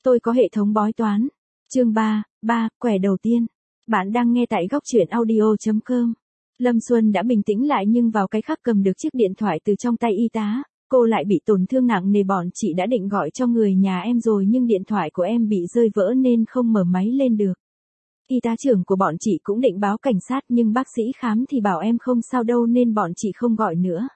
Tôi có hệ thống bói toán. Chương 3, quẻ đầu tiên. Bạn đang nghe tại góc truyện audio.com. Lâm Xuân đã bình tĩnh lại nhưng vào cái khắc cầm được chiếc điện thoại từ trong tay y tá, cô lại bị tổn thương nặng nề. Bọn chị đã định gọi cho người nhà em rồi nhưng điện thoại của em bị rơi vỡ nên không mở máy lên được. Y tá trưởng của bọn chị cũng định báo cảnh sát nhưng bác sĩ khám thì bảo em không sao đâu nên bọn chị không gọi nữa.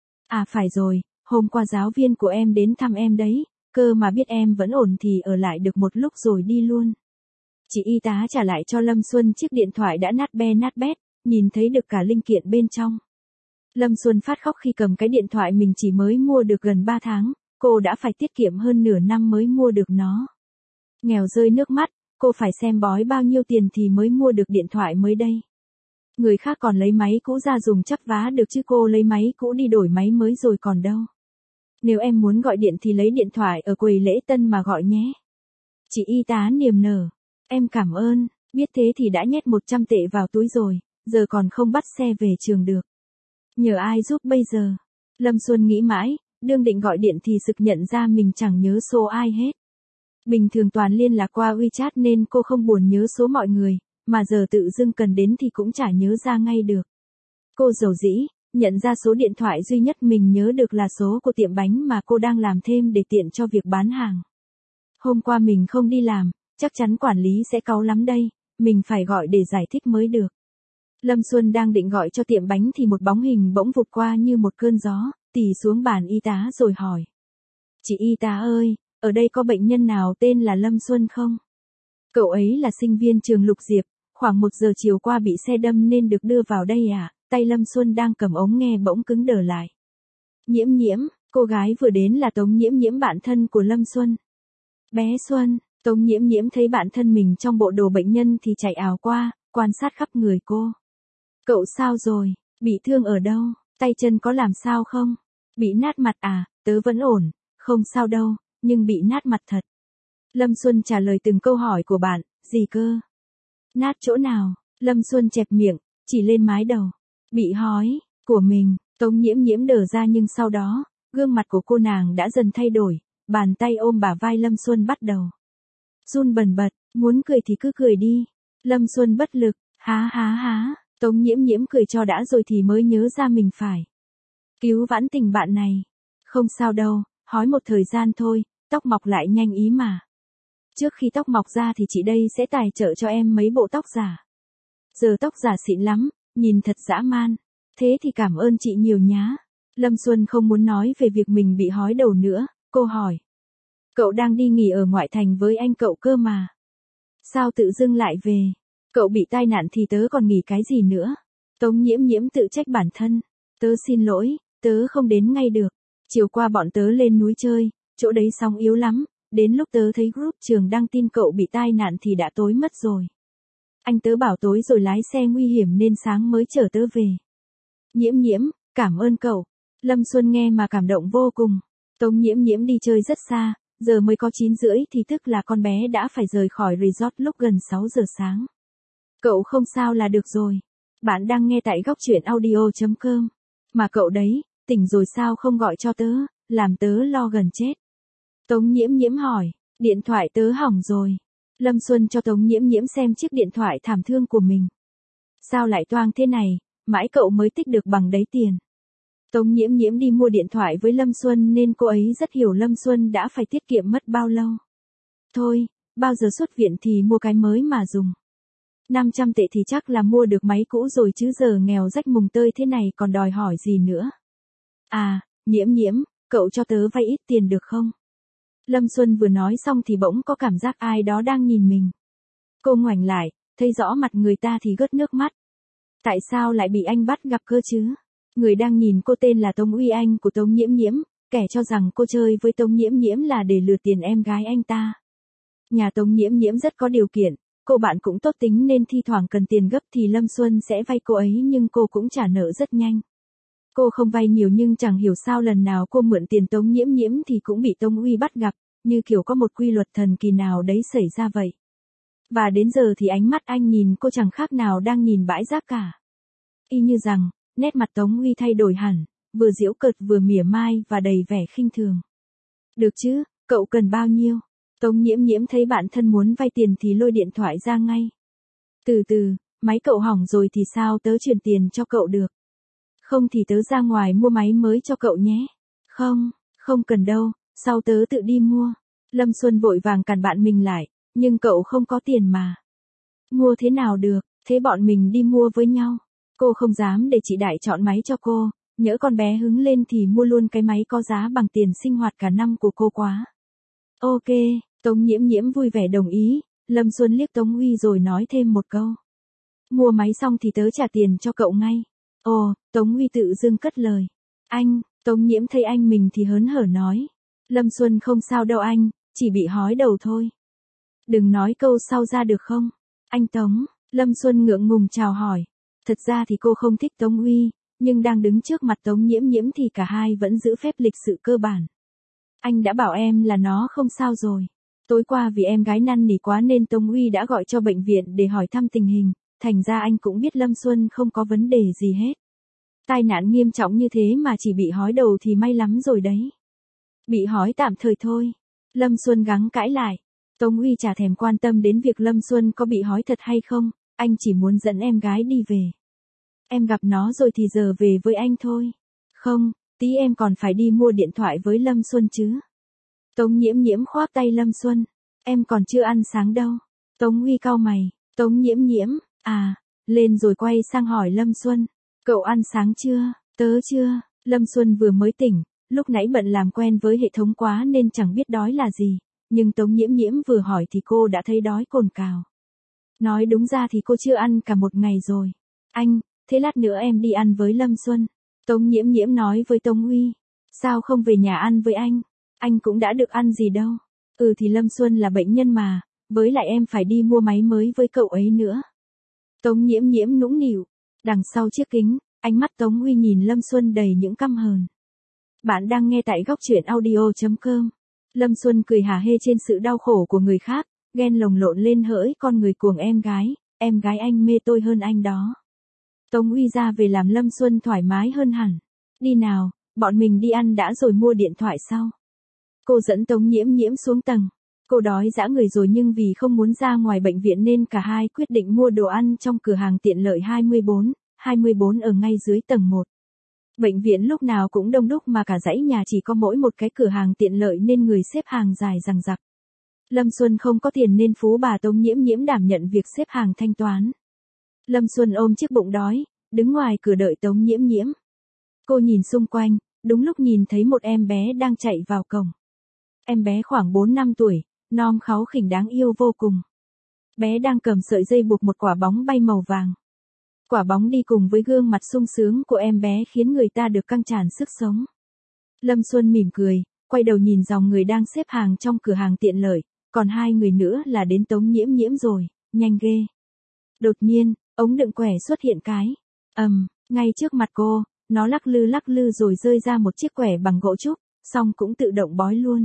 À phải rồi, hôm qua giáo viên của em đến thăm em đấy, cơ mà biết em vẫn ổn thì ở lại được một lúc rồi đi luôn. Chị y tá trả lại cho Lâm Xuân chiếc điện thoại đã nát be nát bét, nhìn thấy được cả linh kiện bên trong. Lâm Xuân phát khóc khi cầm cái điện thoại mình chỉ mới mua được gần 3 tháng, cô đã phải tiết kiệm hơn nửa năm mới mua được nó. Nghèo rơi nước mắt, cô phải xem bói bao nhiêu tiền thì mới mua được điện thoại mới đây. Người khác còn lấy máy cũ ra dùng chắp vá được chứ cô lấy máy cũ đi đổi máy mới rồi còn đâu. Nếu em muốn gọi điện thì lấy điện thoại ở quầy lễ tân mà gọi nhé. Chị y tá niềm nở. Em cảm ơn, biết thế thì đã nhét 100 tệ vào túi rồi, giờ còn không bắt xe về trường được. Nhờ ai giúp bây giờ? Lâm Xuân nghĩ mãi, đương định gọi điện thì sực nhận ra mình chẳng nhớ số ai hết. Bình thường toàn liên lạc qua WeChat nên cô không buồn nhớ số mọi người, mà giờ tự dưng cần đến thì cũng chả nhớ ra ngay được. Cô dầu dĩ, nhận ra số điện thoại duy nhất mình nhớ được là số của tiệm bánh mà cô đang làm thêm để tiện cho việc bán hàng. Hôm qua mình không đi làm, chắc chắn quản lý sẽ cáu lắm đây, mình phải gọi để giải thích mới được. Lâm Xuân đang định gọi cho tiệm bánh thì một bóng hình bỗng vụt qua như một cơn gió, tì xuống bàn y tá rồi hỏi. Chị y tá ơi, ở đây có bệnh nhân nào tên là Lâm Xuân không? Cậu ấy là sinh viên trường Lục Diệp, khoảng 1 giờ chiều qua bị xe đâm nên được đưa vào đây à? Tay Lâm Xuân đang cầm ống nghe bỗng cứng đờ lại. Nhiễm Nhiễm, cô gái vừa đến là Tống Nhiễm Nhiễm, bạn thân của Lâm Xuân. Bé Xuân, Tống Nhiễm Nhiễm thấy bạn thân mình trong bộ đồ bệnh nhân thì chạy ào qua, quan sát khắp người cô. Cậu sao rồi, bị thương ở đâu, tay chân có làm sao không? Bị nát mặt à, tớ vẫn ổn, không sao đâu, nhưng bị nát mặt thật. Lâm Xuân trả lời từng câu hỏi của bạn, gì cơ? Nát chỗ nào? Lâm Xuân chẹp miệng, chỉ lên mái đầu. Bị hói, của mình, Tống Nhiễm Nhiễm đờ ra nhưng sau đó, gương mặt của cô nàng đã dần thay đổi, bàn tay ôm bả vai Lâm Xuân bắt đầu run bần bật, muốn cười thì cứ cười đi. Lâm Xuân bất lực, há há há, Tống Nhiễm Nhiễm cười cho đã rồi thì mới nhớ ra mình phải cứu vãn tình bạn này. Không sao đâu, hói một thời gian thôi, tóc mọc lại nhanh ý mà. Trước khi tóc mọc ra thì chị đây sẽ tài trợ cho em mấy bộ tóc giả. Giờ tóc giả xịn lắm, nhìn thật dã man. Thế thì cảm ơn chị nhiều nhá. Lâm Xuân không muốn nói về việc mình bị hói đầu nữa, cô hỏi. Cậu đang đi nghỉ ở ngoại thành với anh cậu cơ mà. Sao tự dưng lại về? Cậu bị tai nạn thì tớ còn nghỉ cái gì nữa? Tống Nhiễm Nhiễm tự trách bản thân. Tớ xin lỗi, tớ không đến ngay được. Chiều qua bọn tớ lên núi chơi, chỗ đấy sóng yếu lắm. Đến lúc tớ thấy group trường đăng tin cậu bị tai nạn thì đã tối mất rồi. Anh tớ bảo tối rồi lái xe nguy hiểm nên sáng mới chở tớ về. Nhiễm Nhiễm, cảm ơn cậu. Lâm Xuân nghe mà cảm động vô cùng. Tống Nhiễm Nhiễm đi chơi rất xa, giờ mới có 9:30 thì tức là con bé đã phải rời khỏi resort lúc gần 6 giờ sáng. Cậu không sao là được rồi. Bạn đang nghe tại góc truyện audio.com. Mà cậu đấy, tỉnh rồi sao không gọi cho tớ, làm tớ lo gần chết. Tống Nhiễm Nhiễm hỏi, điện thoại tớ hỏng rồi. Lâm Xuân cho Tống Nhiễm Nhiễm xem chiếc điện thoại thảm thương của mình. Sao lại toang thế này, mãi cậu mới tích được bằng đấy tiền. Tống Nhiễm Nhiễm đi mua điện thoại với Lâm Xuân nên cô ấy rất hiểu Lâm Xuân đã phải tiết kiệm mất bao lâu. Thôi, bao giờ xuất viện thì mua cái mới mà dùng. 500 tệ thì chắc là mua được máy cũ rồi chứ giờ nghèo rách mùng tơi thế này còn đòi hỏi gì nữa. À, Nhiễm Nhiễm, cậu cho tớ vay ít tiền được không? Lâm Xuân vừa nói xong thì bỗng có cảm giác ai đó đang nhìn mình. Cô ngoảnh lại, thấy rõ mặt người ta thì gớt nước mắt. Tại sao lại bị anh bắt gặp cơ chứ? Người đang nhìn cô tên là Tống Uy Anh của Tống Nhiễm Nhiễm, kẻ cho rằng cô chơi với Tống Nhiễm Nhiễm là để lừa tiền em gái anh ta. Nhà Tống Nhiễm Nhiễm rất có điều kiện, cô bạn cũng tốt tính nên thi thoảng cần tiền gấp thì Lâm Xuân sẽ vay cô ấy nhưng cô cũng trả nợ rất nhanh. Cô không vay nhiều nhưng chẳng hiểu sao lần nào cô mượn tiền Tống Nhiễm Nhiễm thì cũng bị Tống Uy bắt gặp, như kiểu có một quy luật thần kỳ nào đấy xảy ra vậy. Và đến giờ thì ánh mắt anh nhìn cô chẳng khác nào đang nhìn bãi rác cả. Y như rằng, nét mặt Tống Uy thay đổi hẳn, vừa giễu cợt vừa mỉa mai và đầy vẻ khinh thường. Được chứ, cậu cần bao nhiêu? Tống Nhiễm Nhiễm thấy bạn thân muốn vay tiền thì lôi điện thoại ra ngay. Từ từ, máy cậu hỏng rồi thì sao tớ chuyển tiền cho cậu được? Không thì tớ ra ngoài mua máy mới cho cậu nhé. Không, không cần đâu, sau tớ tự đi mua. Lâm Xuân vội vàng cản bạn mình lại, nhưng cậu không có tiền mà. Mua thế nào được, thế bọn mình đi mua với nhau. Cô không dám để chị Đại chọn máy cho cô, nhỡ con bé hứng lên thì mua luôn cái máy có giá bằng tiền sinh hoạt cả năm của cô quá. Ok, Tống Nhiễm Nhiễm vui vẻ đồng ý, Lâm Xuân liếc Tống Uy rồi nói thêm một câu. Mua máy xong thì tớ trả tiền cho cậu ngay. Ồ, Tống Uy tự dưng cất lời. Anh, Tống Nhiễm thấy anh mình thì hớn hở nói. Lâm Xuân không sao đâu anh, chỉ bị hói đầu thôi. Đừng nói câu sau ra được không? Anh Tống, Lâm Xuân ngượng ngùng chào hỏi. Thật ra thì cô không thích Tống Uy, nhưng đang đứng trước mặt Tống Nhiễm Nhiễm thì cả hai vẫn giữ phép lịch sự cơ bản. Anh đã bảo em là nó không sao rồi. Tối qua vì em gái năn nỉ quá nên Tống Uy đã gọi cho bệnh viện để hỏi thăm tình hình, thành ra anh cũng biết Lâm Xuân không có vấn đề gì hết. Tai nạn nghiêm trọng như thế mà chỉ bị hói đầu thì may lắm rồi đấy. Bị hói tạm thời thôi. Lâm Xuân gắng cãi lại. Tống Uy chả thèm quan tâm đến việc Lâm Xuân có bị hói thật hay không, anh chỉ muốn dẫn em gái đi về. Em gặp nó rồi thì giờ về với anh thôi. Không, tí em còn phải đi mua điện thoại với Lâm Xuân chứ. Tống Nhiễm Nhiễm khoác tay Lâm Xuân. Em còn chưa ăn sáng đâu. Tống Uy cau mày. Tống Nhiễm Nhiễm, à, lên rồi quay sang hỏi Lâm Xuân. Cậu ăn sáng chưa? Tớ chưa. Lâm Xuân vừa mới tỉnh, lúc nãy bận làm quen với hệ thống quá nên chẳng biết đói là gì. Nhưng Tống Nhiễm Nhiễm vừa hỏi thì cô đã thấy đói cồn cào. Nói đúng ra thì cô chưa ăn cả một ngày rồi. Anh, thế lát nữa em đi ăn với Lâm Xuân. Tống Nhiễm Nhiễm nói với Tống Uy. Sao không về nhà ăn với anh? Anh cũng đã được ăn gì đâu. Ừ thì Lâm Xuân là bệnh nhân mà, với lại em phải đi mua máy mới với cậu ấy nữa. Tống Nhiễm Nhiễm nũng nịu. Đằng sau chiếc kính, ánh mắt Tống Uy nhìn Lâm Xuân đầy những căm hờn. Bạn đang nghe tại góc truyện audio.com. Lâm Xuân cười hả hê trên sự đau khổ của người khác, ghen lồng lộn lên hỡi con người cuồng em gái anh mê tôi hơn anh đó. Tống Uy ra về làm Lâm Xuân thoải mái hơn hẳn. Đi nào, bọn mình đi ăn đã rồi mua điện thoại sau. Cô dẫn Tống Nhiễm Nhiễm xuống tầng. Cô đói dã người rồi nhưng vì không muốn ra ngoài bệnh viện nên cả hai quyết định mua đồ ăn trong cửa hàng tiện lợi 24 ở ngay dưới tầng 1. Bệnh viện lúc nào cũng đông đúc mà cả dãy nhà chỉ có mỗi một cái cửa hàng tiện lợi nên người xếp hàng dài dằng dặc. Lâm Xuân không có tiền nên phú bà Tống Nhiễm Nhiễm đảm nhận việc xếp hàng thanh toán. Lâm Xuân ôm chiếc bụng đói, đứng ngoài cửa đợi Tống Nhiễm Nhiễm. Cô nhìn xung quanh, đúng lúc nhìn thấy một em bé đang chạy vào cổng. Em bé khoảng 4 năm tuổi, non kháu khỉnh đáng yêu vô cùng. Bé đang cầm sợi dây buộc một quả bóng bay màu vàng. Quả bóng đi cùng với gương mặt sung sướng của em bé khiến người ta được căng tràn sức sống. Lâm Xuân mỉm cười, quay đầu nhìn dòng người đang xếp hàng trong cửa hàng tiện lợi, còn hai người nữa là đến Tống Nhiễm Nhiễm rồi, nhanh ghê. Đột nhiên, ống đựng quẻ xuất hiện cái. Ngay trước mặt cô, nó lắc lư rồi rơi ra một chiếc quẻ bằng gỗ trúc, xong cũng tự động bói luôn.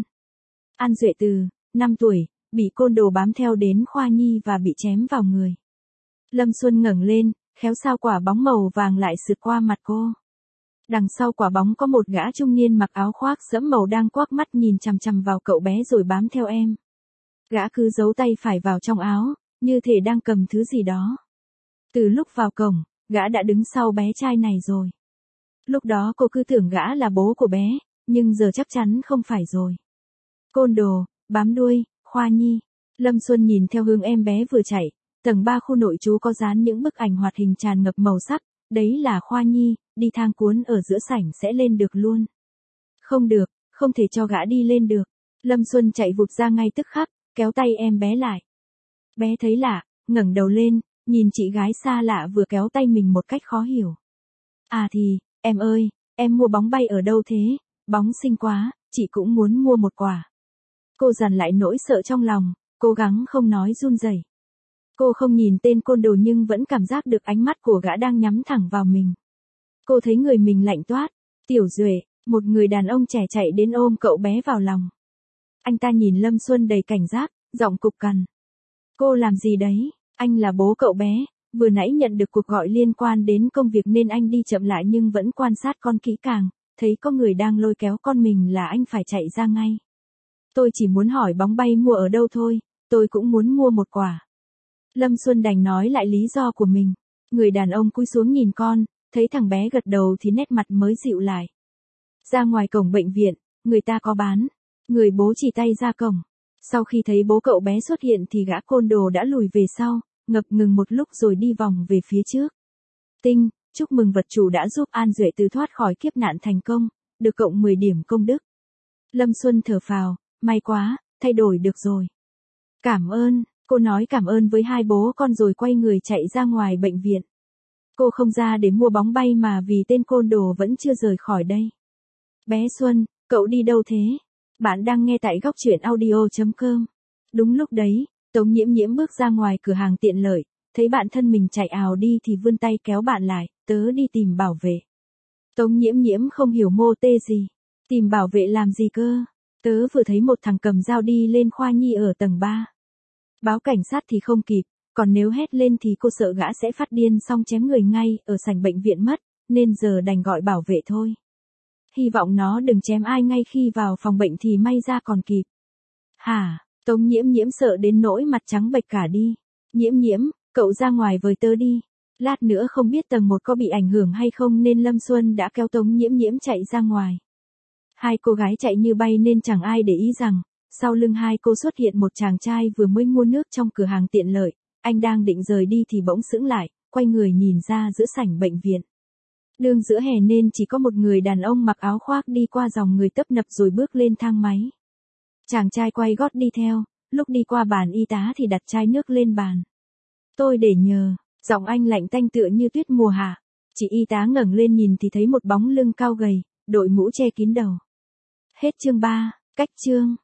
An Duệ Từ, 5 tuổi, bị côn đồ bám theo đến khoa nhi và bị chém vào người. Lâm Xuân ngẩng lên, khéo sao quả bóng màu vàng lại sượt qua mặt cô. Đằng sau quả bóng có một gã trung niên mặc áo khoác sẫm màu đang quắc mắt nhìn chằm chằm vào cậu bé rồi bám theo em. Gã cứ giấu tay phải vào trong áo, như thể đang cầm thứ gì đó. Từ lúc vào cổng, gã đã đứng sau bé trai này rồi. Lúc đó cô cứ tưởng gã là bố của bé, nhưng giờ chắc chắn không phải rồi. Côn đồ, bám đuôi, khoa nhi. Lâm Xuân nhìn theo hướng em bé vừa chạy, tầng 3 khu nội trú có dán những bức ảnh hoạt hình tràn ngập màu sắc, đấy là khoa nhi, đi thang cuốn ở giữa sảnh sẽ lên được luôn. Không được, không thể cho gã đi lên được. Lâm Xuân chạy vụt ra ngay tức khắc, kéo tay em bé lại. Bé thấy lạ, ngẩng đầu lên, nhìn chị gái xa lạ vừa kéo tay mình một cách khó hiểu. À thì, em ơi, em mua bóng bay ở đâu thế? Bóng xinh quá, chị cũng muốn mua một quả. Cô dằn lại nỗi sợ trong lòng, cố gắng không nói run rẩy. Cô không nhìn tên côn đồ nhưng vẫn cảm giác được ánh mắt của gã đang nhắm thẳng vào mình. Cô thấy người mình lạnh toát. Tiểu Duệ, một người đàn ông trẻ chạy đến ôm cậu bé vào lòng. Anh ta nhìn Lâm Xuân đầy cảnh giác, giọng cục cằn. Cô làm gì đấy? Anh là bố cậu bé, vừa nãy nhận được cuộc gọi liên quan đến công việc nên anh đi chậm lại nhưng vẫn quan sát con kỹ càng, thấy có người đang lôi kéo con mình là anh phải chạy ra ngay. Tôi chỉ muốn hỏi bóng bay mua ở đâu thôi, tôi cũng muốn mua một quả. Lâm Xuân đành nói lại lý do của mình. Người đàn ông cúi xuống nhìn con, thấy thằng bé gật đầu thì nét mặt mới dịu lại. Ra ngoài cổng bệnh viện, người ta có bán. Người bố chỉ tay ra cổng. Sau khi thấy bố cậu bé xuất hiện thì gã côn đồ đã lùi về sau, ngập ngừng một lúc rồi đi vòng về phía trước. Tinh, chúc mừng vật chủ đã giúp An Duệ từ thoát khỏi kiếp nạn thành công, được cộng 10 điểm công đức. Lâm Xuân thở phào, may quá, thay đổi được rồi. Cảm ơn, cô nói cảm ơn với hai bố con rồi quay người chạy ra ngoài bệnh viện. Cô không ra để mua bóng bay mà vì tên côn đồ vẫn chưa rời khỏi đây. Bé Xuân, cậu đi đâu thế? Bạn đang nghe tại góc truyện audio.com. Đúng lúc đấy, Tống Nhiễm Nhiễm bước ra ngoài cửa hàng tiện lợi, thấy bạn thân mình chạy ào đi thì vươn tay kéo bạn lại, tớ đi tìm bảo vệ. Tống Nhiễm Nhiễm không hiểu mô tê gì. Tìm bảo vệ làm gì cơ? Tớ vừa thấy một thằng cầm dao đi lên khoa nhi ở tầng 3. Báo cảnh sát thì không kịp, còn nếu hét lên thì cô sợ gã sẽ phát điên xong chém người ngay ở sảnh bệnh viện mất, nên giờ đành gọi bảo vệ thôi. Hy vọng nó đừng chém ai ngay khi vào phòng bệnh thì may ra còn kịp. Hả? Tống Nhiễm Nhiễm sợ đến nỗi mặt trắng bệch cả đi. Nhiễm Nhiễm, cậu ra ngoài với tớ đi. Lát nữa không biết tầng 1 có bị ảnh hưởng hay không nên Lâm Xuân đã kéo Tống Nhiễm Nhiễm chạy ra ngoài. Hai cô gái chạy như bay nên chẳng ai để ý rằng, sau lưng hai cô xuất hiện một chàng trai vừa mới mua nước trong cửa hàng tiện lợi. Anh đang định rời đi thì bỗng sững lại, quay người nhìn ra giữa sảnh bệnh viện. Đường giữa hè nên chỉ có một người đàn ông mặc áo khoác đi qua dòng người tấp nập rồi bước lên thang máy. Chàng trai quay gót đi theo, lúc đi qua bàn y tá thì đặt chai nước lên bàn. Tôi để nhờ, giọng anh lạnh tanh tựa như tuyết mùa hạ. Chị y tá ngẩng lên nhìn thì thấy một bóng lưng cao gầy, đội mũ che kín đầu. Hết chương 3, cách chương.